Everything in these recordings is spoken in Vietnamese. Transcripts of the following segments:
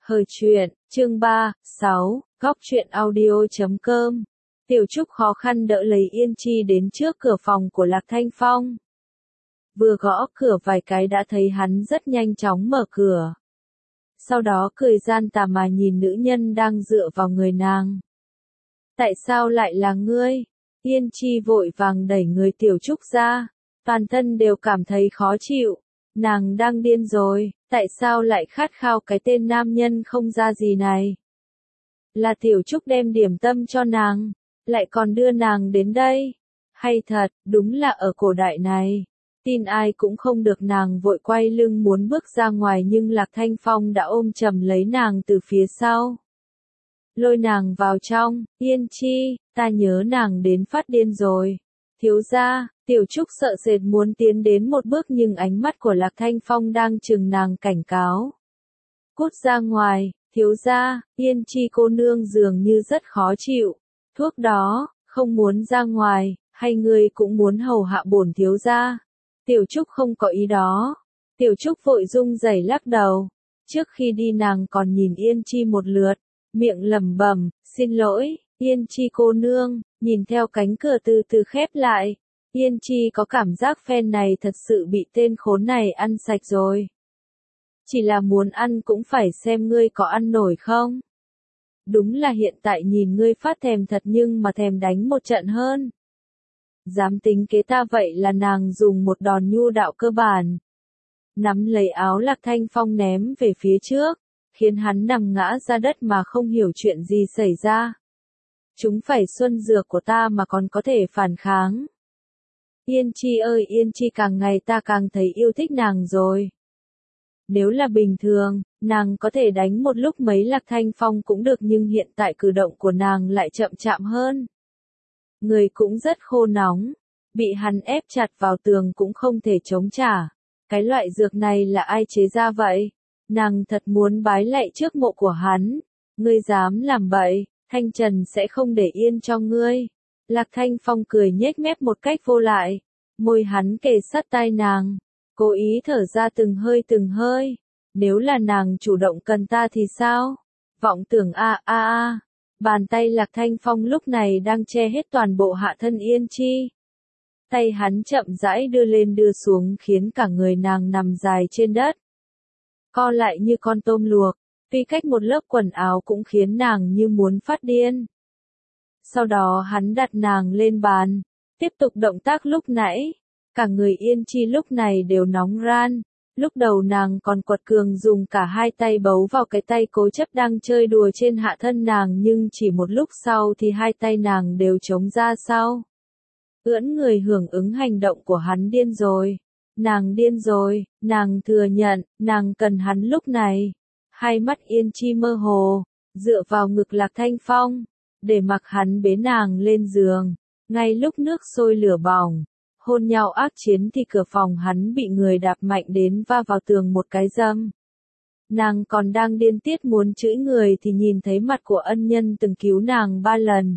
Khởi truyện, chương 3, 6, góc truyện audio.com. Tiểu Trúc khó khăn đỡ lấy Yên Chi đến trước cửa phòng của Lạc Thanh Phong. Vừa gõ cửa vài cái đã thấy hắn rất nhanh chóng mở cửa. Sau đó cười gian tà mà nhìn nữ nhân đang dựa vào người nàng. Tại sao lại là ngươi? Yên Chi vội vàng đẩy người Tiểu Trúc ra. Toàn thân đều cảm thấy khó chịu. Nàng đang điên rồi, tại sao lại khát khao cái tên nam nhân không ra gì này? Là Tiểu Trúc đem điểm tâm cho nàng, lại còn đưa nàng đến đây. Hay thật, đúng là ở cổ đại này. Tin ai cũng không được, nàng vội quay lưng muốn bước ra ngoài nhưng Lạc Thanh Phong đã ôm chầm lấy nàng từ phía sau. Lôi nàng vào trong, Yên Chi, ta nhớ nàng đến phát điên rồi. Thiếu gia, Tiểu Trúc sợ sệt muốn tiến đến một bước nhưng ánh mắt của Lạc Thanh Phong đang chừng nàng cảnh cáo. Cút ra ngoài, thiếu gia, Yên Chi cô nương dường như rất khó chịu. Thuốc đó, không muốn ra ngoài, hay ngươi cũng muốn hầu hạ bổn thiếu gia? Tiểu Trúc không có ý đó. Tiểu Trúc vội run rẩy lắc đầu. Trước khi đi nàng còn nhìn Yên Chi một lượt, miệng lẩm bẩm, xin lỗi, Yên Chi cô nương. Nhìn theo cánh cửa từ từ khép lại, Yên Chi có cảm giác phen này thật sự bị tên khốn này ăn sạch rồi. Chỉ là muốn ăn cũng phải xem ngươi có ăn nổi không. Đúng là hiện tại nhìn ngươi phát thèm thật nhưng mà thèm đánh một trận hơn. Dám tính kế ta vậy là nàng dùng một đòn nhu đạo cơ bản. Nắm lấy áo Lạc Thanh Phong ném về phía trước, khiến hắn nằm ngã ra đất mà không hiểu chuyện gì xảy ra. Chúng phải xuân dược của ta mà còn có thể phản kháng. Yên Chi ơi Yên Chi, càng ngày ta càng thấy yêu thích nàng rồi. Nếu là bình thường, nàng có thể đánh một lúc mấy Lạc Thanh Phong cũng được nhưng hiện tại cử động của nàng lại chậm chạm hơn. Người cũng rất khô nóng, bị hắn ép chặt vào tường cũng không thể chống trả. Cái loại dược này là ai chế ra vậy? Nàng thật muốn bái lạy trước mộ của hắn. Ngươi dám làm bậy, Thanh Trần sẽ không để yên cho ngươi. Lạc Thanh Phong cười nhếch mép một cách vô lại. Môi hắn kề sát tai nàng, cố ý thở ra từng hơi. Nếu là nàng chủ động cần ta thì sao? Vọng tưởng Bàn tay Lạc Thanh Phong lúc này đang che hết toàn bộ hạ thân Yên Chi. Tay hắn chậm rãi đưa lên đưa xuống khiến cả người nàng nằm dài trên đất. Co lại như con tôm luộc, tuy cách một lớp quần áo cũng khiến nàng như muốn phát điên. Sau đó hắn đặt nàng lên bàn, tiếp tục động tác lúc nãy. Cả người Yên Chi lúc này đều nóng ran. Lúc đầu nàng còn quật cường dùng cả hai tay bấu vào cái tay cố chấp đang chơi đùa trên hạ thân nàng nhưng chỉ một lúc sau thì hai tay nàng đều chống ra sau. Ưỡn người hưởng ứng hành động của hắn. Điên rồi. Nàng điên rồi, nàng thừa nhận, nàng cần hắn lúc này. Hai mắt Yên Chi mơ hồ, dựa vào ngực Lạc Thanh Phong, để mặc hắn bế nàng lên giường. Ngay lúc nước sôi lửa bỏng, hôn nhau ác chiến thì cửa phòng hắn bị người đạp mạnh đến va vào tường một cái dâm. Nàng còn đang điên tiết muốn chửi người thì nhìn thấy mặt của ân nhân từng cứu nàng 3 lần.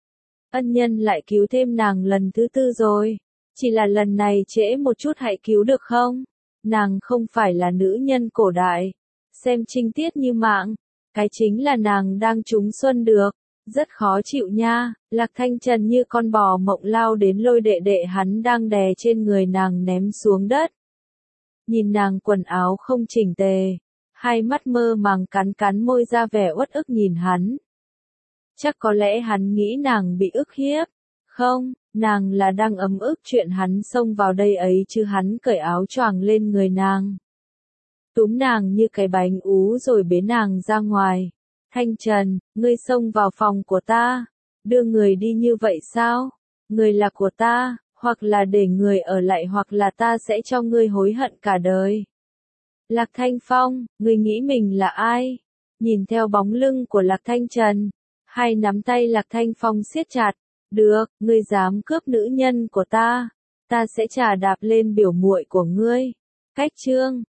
Ân nhân lại cứu thêm nàng lần thứ 4 rồi. Chỉ là lần này trễ một chút, hãy cứu được không? Nàng không phải là nữ nhân cổ đại. Xem trinh tiết như mạng. Cái chính là nàng đang trúng xuân được. Rất khó chịu nha. Lạc Thanh Trần như con bò mộng lao đến lôi đệ đệ hắn đang đè trên người nàng ném xuống đất. Nhìn nàng quần áo không chỉnh tề. Hai mắt mơ màng cắn môi ra vẻ uất ức nhìn hắn. Chắc có lẽ hắn nghĩ nàng bị ức hiếp. Không, nàng là đang ấm ức chuyện hắn xông vào đây ấy chứ hắn cởi áo choàng lên người nàng. Túm nàng như cái bánh ú rồi bế nàng ra ngoài. Thanh Trần, ngươi xông vào phòng của ta. Đưa người đi như vậy sao? Người là của ta, hoặc là để người ở lại hoặc là ta sẽ cho ngươi hối hận cả đời. Lạc Thanh Phong, ngươi nghĩ mình là ai? Nhìn theo bóng lưng của Lạc Thanh Trần, hai nắm tay Lạc Thanh Phong siết chặt. Được, ngươi dám cướp nữ nhân của ta sẽ chà đạp lên biểu muội của ngươi. Cách chương